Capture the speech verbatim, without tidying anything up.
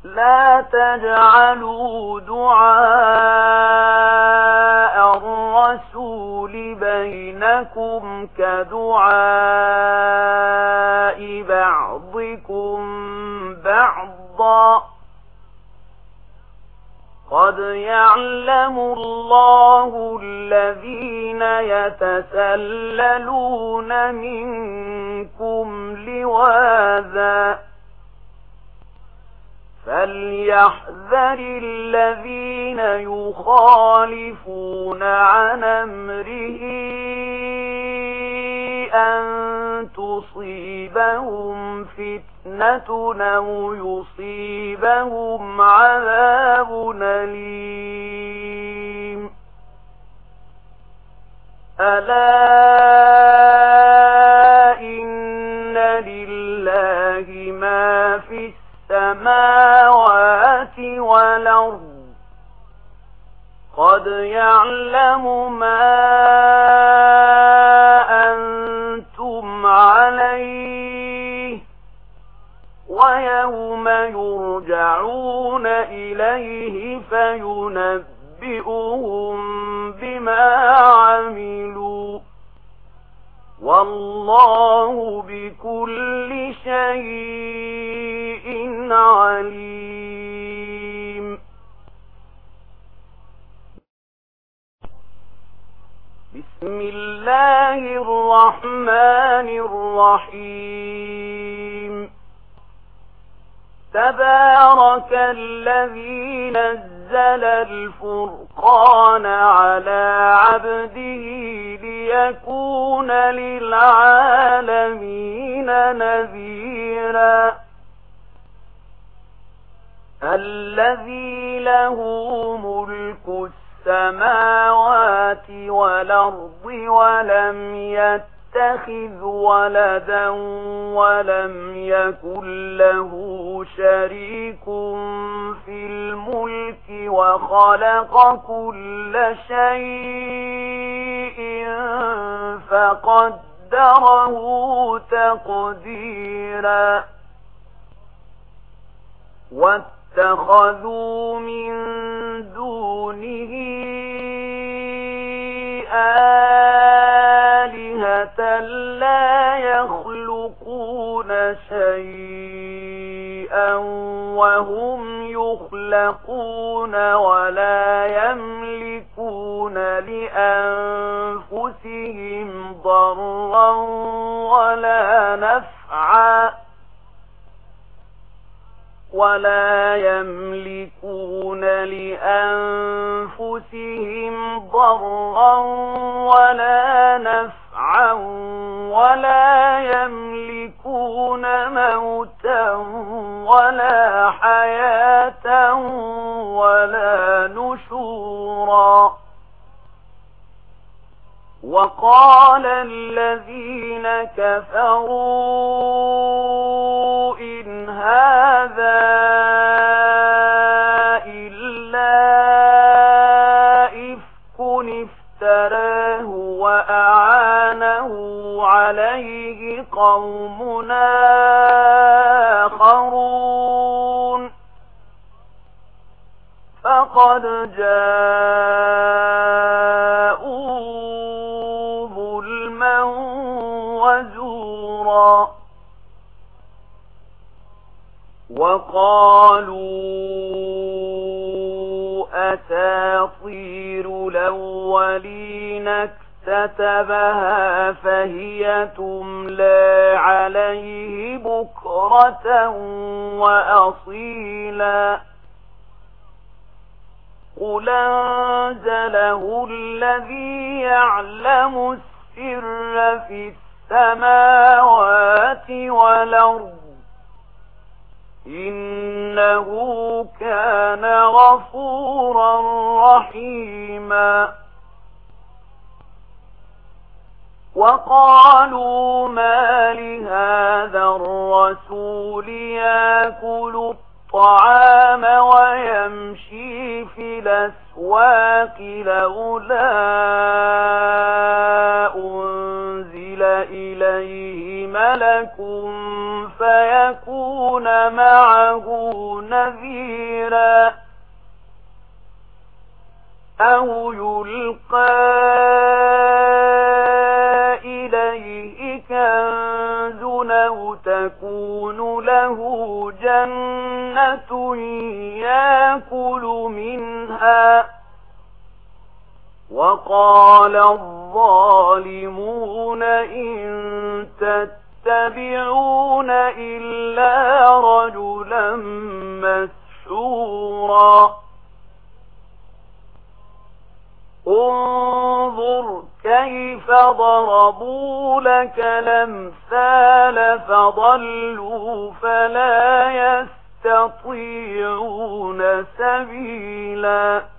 لا تجعلوا دعاء الرسول بينكم كدعاء بعضكم بعضا قد يعلم الله الذين يتسللون منكم لواذا فليحذر الذين يخالفون عن أمره أن تصيبهم فتنة أو يصيبهم عذاب أليم ألا إن لله ما في السماوات والأرض قد يعلم ما أنتم عليه ويوم يرجعون إليه فينبئهم بما عملوا والله بكل شيء عليم. بسم الله الرحمن الرحيم. تبارك الذي نزل الفرقان على عبده ليكون للعالمين نذيرا الذي له ملك السماوات والأرض ولم يتخذ ولدا ولم يكن له شريك في الملك وخلق كل شيء فقدره تقديرا واتخذوا من دونه آلهة لا يخلقون شيئا وهم يخلقون ولا يملكون لأنفسهم ضرا ولا نفعا ولا يملكون لأنفسهم ضرا ولا نفعا ولا يملكون موتا ولا حياة ولا نشورا وقال الذين كفروا إن هذا إلا إفك افتراه وأعانه عليه قوم آخرون فقد جاءوا ظلما وزورا وقالوا أساطير الأولين اكتتبها فهي تملى عليه بكرة وأصيلا قل أنزله الذي يعلم السر في السماوات والأرض إنه كان غفورا رحيما وقالوا ما لهذا الرسول يأكل الطعام ويمشي في الأسواق لولا أنزل إليه ملك فيكون معه نذيرا أو يلقى إليه كنز أو تكون له جنة يأكل منها وقال الظالمون إن تتبعون إلا رجلا مسحورا انظر كيف ضربوا لك الأمثال فضلوا فلا يستطيعون سبيلا